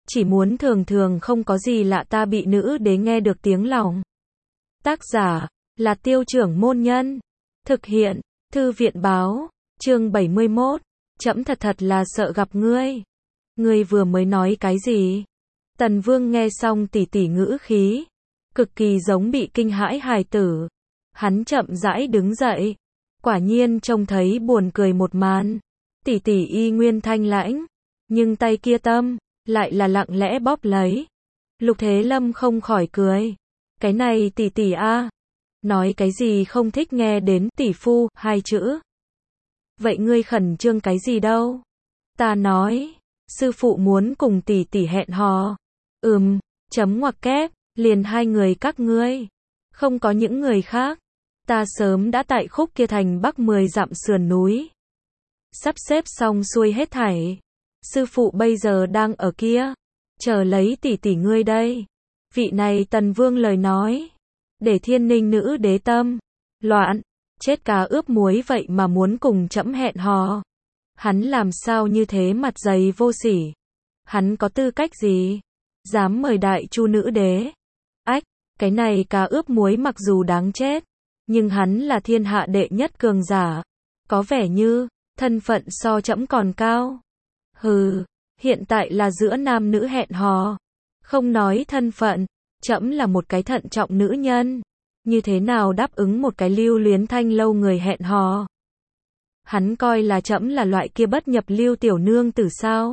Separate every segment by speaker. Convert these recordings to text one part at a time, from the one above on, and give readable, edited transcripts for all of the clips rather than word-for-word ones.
Speaker 1: chỉ muốn thường thường không có gì lạ ta bị nữ đế nghe được tiếng lòng. Tác giả là Tiêu Trưởng Môn Nhân. Thực hiện Thư viện báo. Chương 71. Trẫm thật là sợ gặp ngươi. Ngươi vừa mới nói cái gì? Tần Vương nghe xong tỉ tỉ ngữ khí, cực kỳ giống bị kinh hãi hài tử. Hắn chậm rãi đứng dậy, quả nhiên trông thấy buồn cười một màn. Tỉ tỉ y nguyên thanh lãnh, nhưng tay kia tâm lại là lặng lẽ bóp lấy. Lục Thế Lâm không khỏi cười. Cái này tỉ tỉ a, nói cái gì không thích nghe đến tỷ phu hai chữ. Vậy ngươi khẩn trương cái gì đâu? Ta nói, sư phụ muốn cùng tỷ tỷ hẹn hò. Chấm ngoặc kép, liền hai người các ngươi, không có những người khác. Ta sớm đã tại khúc kia thành Bắc 10 dặm sườn núi, sắp xếp xong xuôi hết thảy. Sư phụ bây giờ đang ở kia, chờ lấy tỷ tỷ ngươi đây. Vị này Tần Vương lời nói, để Thiên Ninh nữ đế tâm loạn, chết cá ướp muối vậy mà muốn cùng trẫm hẹn hò. Hắn làm sao như thế mặt dày vô sỉ? Hắn có tư cách gì dám mời Đại Chu nữ đế? Ách, cái này cá ướp muối mặc dù đáng chết, nhưng hắn là thiên hạ đệ nhất cường giả, có vẻ như thân phận so trẫm còn cao. Hừ, hiện tại là giữa nam nữ hẹn hò, không nói thân phận, trẫm là một cái thận trọng nữ nhân, như thế nào đáp ứng một cái lưu luyến thanh lâu người hẹn hò? Hắn coi là trẫm là loại kia bất nhập lưu tiểu nương tử sao?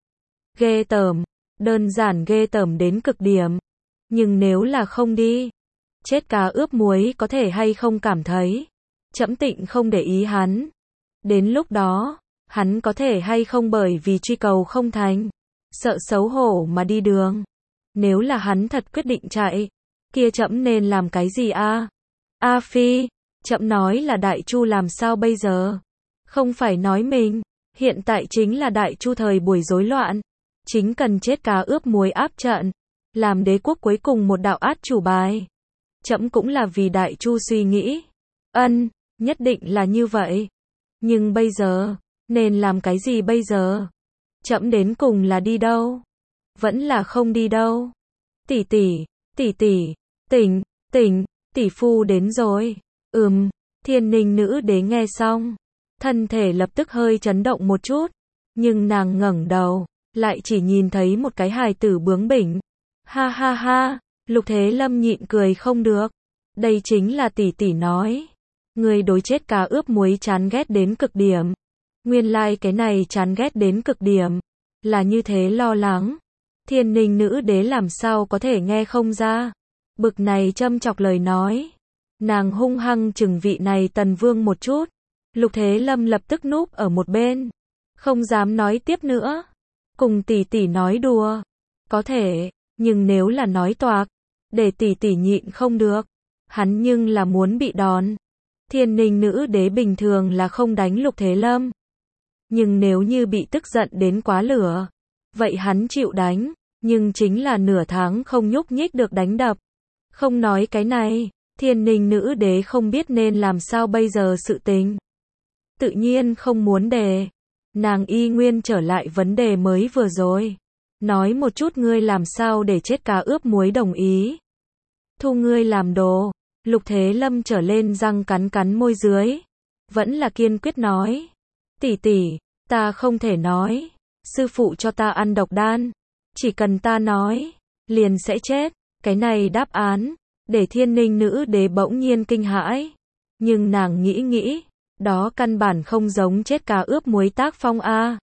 Speaker 1: Ghê tởm, đơn giản ghê tởm đến cực điểm. Nhưng nếu là không đi, chết cá ướp muối có thể hay không cảm thấy trẫm tịnh không để ý hắn. Đến lúc đó, hắn có thể hay không bởi vì truy cầu không thành, sợ xấu hổ mà đi đường. Nếu là hắn thật quyết định chạy, kia trẫm nên làm cái gì a? A Phi, trẫm nói là Đại Chu làm sao bây giờ? Không phải nói mình, hiện tại chính là Đại Chu thời buổi rối loạn, chính cần chết cá ướp muối áp trận, làm đế quốc cuối cùng một đạo át chủ bài. Trẫm cũng là vì Đại Chu suy nghĩ. Nhất định là như vậy. Nhưng bây giờ, nên làm cái gì bây giờ? Trẫm đến cùng là đi đâu? Vẫn là không đi đâu? Tỷ tỷ, tỉnh, tỷ phu đến rồi. Thiên Ninh nữ đế nghe xong, thân thể lập tức hơi chấn động một chút, nhưng nàng ngẩng đầu, lại chỉ nhìn thấy một cái hài tử bướng bỉnh. Ha ha ha, Lục Thế Lâm nhịn cười không được. Đây chính là tỷ tỷ nói, người đối chết cá ướp muối chán ghét đến cực điểm. Nguyên lai cái này chán ghét đến cực điểm, là như thế lo lắng. Thiên Ninh nữ đế làm sao có thể nghe không ra. Bực này châm chọc lời nói, nàng hung hăng chừng vị này Tần Vương một chút. Lục Thế Lâm lập tức núp ở một bên, không dám nói tiếp nữa. Cùng tỷ tỷ nói đùa, có thể, nhưng nếu là nói toạc, để tỷ tỷ nhịn không được, hắn nhưng là muốn bị đòn. Thiên Ninh nữ đế bình thường là không đánh Lục Thế Lâm, nhưng nếu như bị tức giận đến quá lửa, vậy hắn chịu đánh, nhưng chính là nửa tháng không nhúc nhích được đánh đập. Không nói cái này, Thiên Ninh nữ đế không biết nên làm sao bây giờ sự tình. Tự nhiên không muốn đề. Nàng y nguyên trở lại vấn đề mới vừa rồi. Nói một chút ngươi làm sao để chết cá ướp muối đồng ý. Thu ngươi làm đồ. Lục Thế Lâm trở lên răng cắn môi dưới. Vẫn là kiên quyết nói. Tỷ tỷ, ta không thể nói. Sư phụ cho ta ăn độc đan. Chỉ cần ta nói, liền sẽ chết. Cái này đáp án, để Thiên Ninh nữ đế bỗng nhiên kinh hãi. Nhưng nàng nghĩ, đó căn bản không giống chết cá ướp muối tác phong a.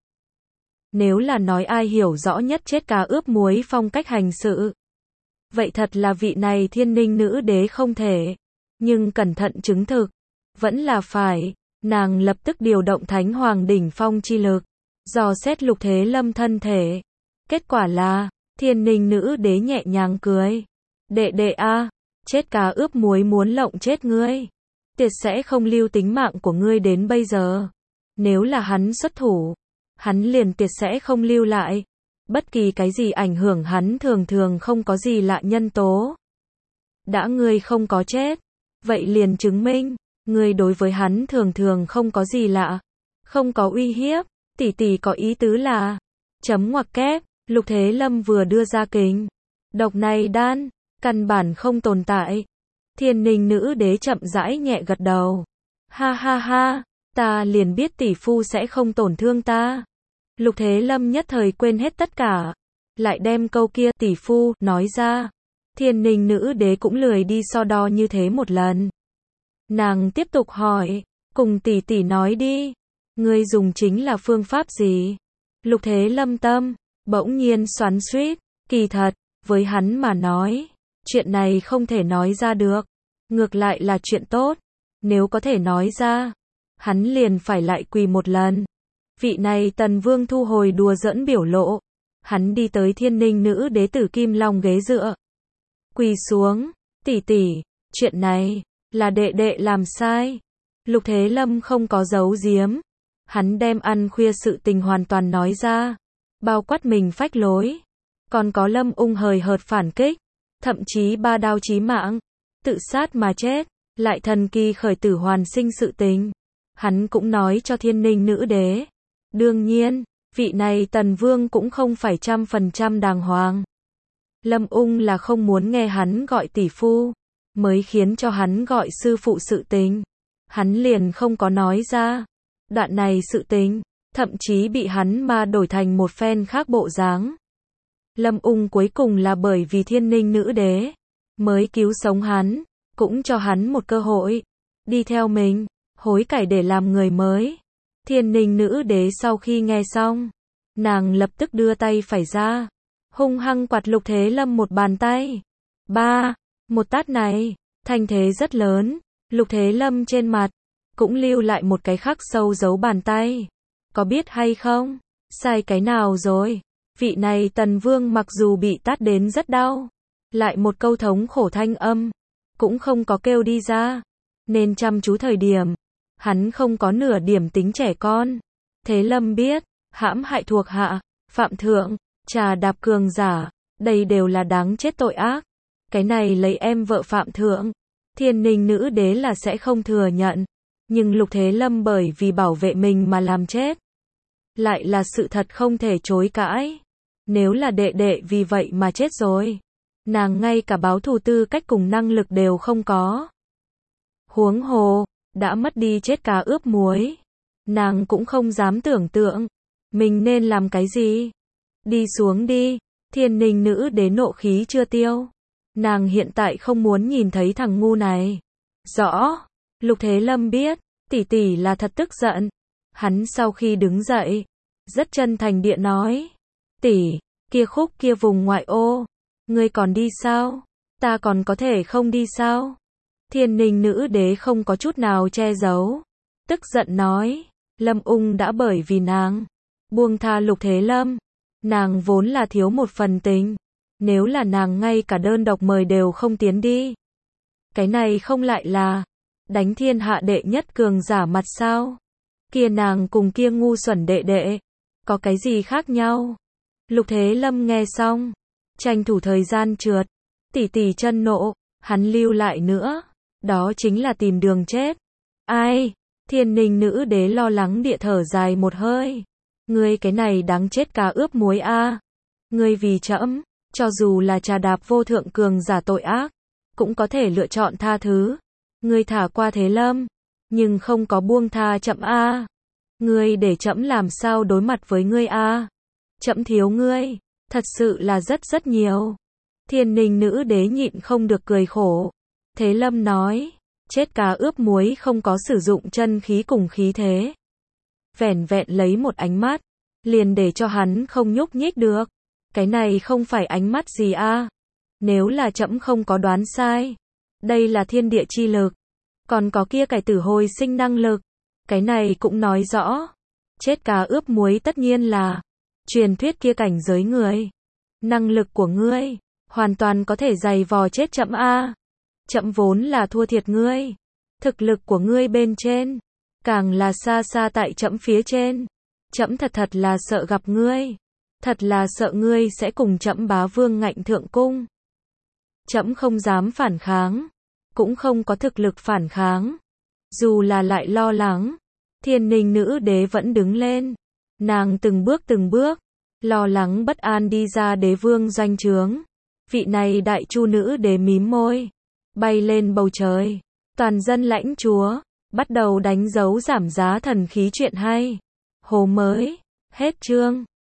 Speaker 1: Nếu là nói ai hiểu rõ nhất chết cá ướp muối phong cách hành sự, vậy thật là vị này Thiên Ninh nữ đế không thể. Nhưng cẩn thận chứng thực, vẫn là phải. Nàng lập tức điều động Thánh Hoàng đỉnh phong chi lực, dò xét Lục Thế Lâm thân thể. Kết quả là, Thiên Ninh nữ đế nhẹ nhàng cười. Đệ a, chết cá ướp muối muốn lộng chết ngươi, tuyệt sẽ không lưu tính mạng của ngươi đến bây giờ. Nếu là hắn xuất thủ, hắn liền tuyệt sẽ không lưu lại bất kỳ cái gì ảnh hưởng hắn thường không có gì lạ nhân tố. Đã ngươi không có chết, vậy liền chứng minh, ngươi đối với hắn thường không có gì lạ, không có uy hiếp. Tỷ tỷ có ý tứ là, chấm ngoặc kép, Lục Thế Lâm vừa đưa ra kình độc này đan, căn bản không tồn tại. Thiên Ninh nữ đế chậm rãi nhẹ gật đầu. Ha ha ha, ta liền biết tỷ phu sẽ không tổn thương ta. Lục Thế Lâm nhất thời quên hết tất cả, lại đem câu kia tỷ phu nói ra. Thiên Ninh nữ đế cũng lười đi so đo như thế một lần. Nàng tiếp tục hỏi, cùng tỷ tỷ nói đi, ngươi dùng chính là phương pháp gì? Lục Thế Lâm tâm bỗng nhiên xoắn xuýt, kỳ thật, với hắn mà nói, chuyện này không thể nói ra được, ngược lại là chuyện tốt, nếu có thể nói ra, hắn liền phải lại quỳ một lần. Vị này Tần Vương thu hồi đùa giỡn biểu lộ, hắn đi tới Thiên Ninh nữ đế tử kim long ghế dựa. Quỳ xuống, tỷ tỷ, chuyện này, là đệ đệ làm sai. Lục Thế Lâm không có giấu giếm, hắn đem ăn khuya sự tình hoàn toàn nói ra, bao quát mình phách lối, còn có Lâm Ung hời hợt phản kích, thậm chí 3 đao chí mạng, tự sát mà chết, lại thần kỳ khởi tử hoàn sinh sự tình. Hắn cũng nói cho Thiên Ninh nữ đế. Đương nhiên, vị này Tần Vương cũng không phải 100% đàng hoàng. Lâm Ung là không muốn nghe hắn gọi tỷ phu, mới khiến cho hắn gọi sư phụ sự tình. Hắn liền không có nói ra. Đoạn này sự tình, thậm chí bị hắn mà đổi thành một phen khác bộ dáng. Lâm Ung cuối cùng là bởi vì Thiên Ninh nữ đế mới cứu sống hắn, cũng cho hắn một cơ hội đi theo mình, hối cải để làm người mới. Thiên Ninh nữ đế sau khi nghe xong, nàng lập tức đưa tay phải ra, hung hăng quạt Lục Thế Lâm một bàn tay. Một tát này, thanh thế rất lớn, Lục Thế Lâm trên mặt cũng lưu lại một cái khắc sâu dấu bàn tay. Có biết hay không, sai cái nào rồi? Vị này Tần Vương mặc dù bị tát đến rất đau, lại một câu thống khổ thanh âm cũng không có kêu đi ra, nên chăm chú thời điểm, hắn không có nửa điểm tính trẻ con. Thế Lâm biết, hãm hại thuộc hạ, phạm thượng, trà đạp cường giả, đây đều là đáng chết tội ác. Cái này lấy em vợ phạm thượng, Thiên Ninh nữ đế là sẽ không thừa nhận, nhưng Lục Thế Lâm bởi vì bảo vệ mình mà làm chết, lại là sự thật không thể chối cãi. Nếu là đệ đệ vì vậy mà chết rồi, nàng ngay cả báo thù tư cách cùng năng lực đều không có. Huống hồ, đã mất đi chết cá ướp muối, nàng cũng không dám tưởng tượng mình nên làm cái gì. Đi xuống đi. Thiên Ninh nữ đế nộ khí chưa tiêu, nàng hiện tại không muốn nhìn thấy thằng ngu này. Rõ. Lục Thế Lâm biết, tỷ tỷ là thật tức giận. Hắn sau khi đứng dậy, rất chân thành địa nói, tỷ, kia khúc kia vùng ngoại ô, ngươi còn đi sao? Ta còn có thể không đi sao? Thiên Ninh nữ đế không có chút nào che giấu, tức giận nói, Lâm Ung đã bởi vì nàng buông tha Lục Thế Lâm, nàng vốn là thiếu một phần tình, nếu là nàng ngay cả đơn độc mời đều không tiến đi, cái này không lại là đánh thiên hạ đệ nhất cường giả mặt sao? Kia nàng cùng kia ngu xuẩn đệ đệ có cái gì khác nhau? Lục Thế Lâm nghe xong, tranh thủ thời gian trượt, tỷ tỷ chân nộ, hắn lưu lại nữa, đó chính là tìm đường chết. Ai? Thiên Ninh nữ đế lo lắng địa thở dài một hơi. Ngươi cái này đáng chết cá ướp muối a. Ngươi vì trẫm, cho dù là trà đạp vô thượng cường giả tội ác, cũng có thể lựa chọn tha thứ. Ngươi thả qua Thế Lâm, nhưng không có buông tha trẫm a. Ngươi để trẫm làm sao đối mặt với ngươi a? Trẫm thiếu ngươi, thật sự là rất nhiều. Thiên Ninh nữ đế nhịn không được cười khổ. Thế Lâm nói, chết cá ướp muối không có sử dụng chân khí cùng khí thế. Vẻn vẹn lấy một ánh mắt, liền để cho hắn không nhúc nhích được. Cái này không phải ánh mắt gì a? Nếu là trẫm không có đoán sai, đây là thiên địa chi lực, còn có kia cải tử hồi sinh năng lực. Cái này cũng nói rõ, chết cá ướp muối tất nhiên là truyền thuyết kia cảnh giới người. Năng lực của ngươi hoàn toàn có thể giày vò chết trẫm a. Trẫm vốn là thua thiệt ngươi, thực lực của ngươi bên trên càng là xa xa tại trẫm phía trên. Trẫm thật là sợ gặp ngươi, thật là sợ ngươi sẽ cùng trẫm bá vương ngạnh thượng cung. Trẫm không dám phản kháng, cũng không có thực lực phản kháng. Dù là lại lo lắng, Thiên Ninh nữ đế vẫn đứng lên. Nàng từng bước Lo lắng bất an đi ra đế vương doanh trướng. Vị này đại chu nữ đế mím môi, bay lên bầu trời. Toàn dân lãnh chúa, bắt đầu đánh dấu giảm giá thần khí chuyện hay. Hồ mới, hết chương.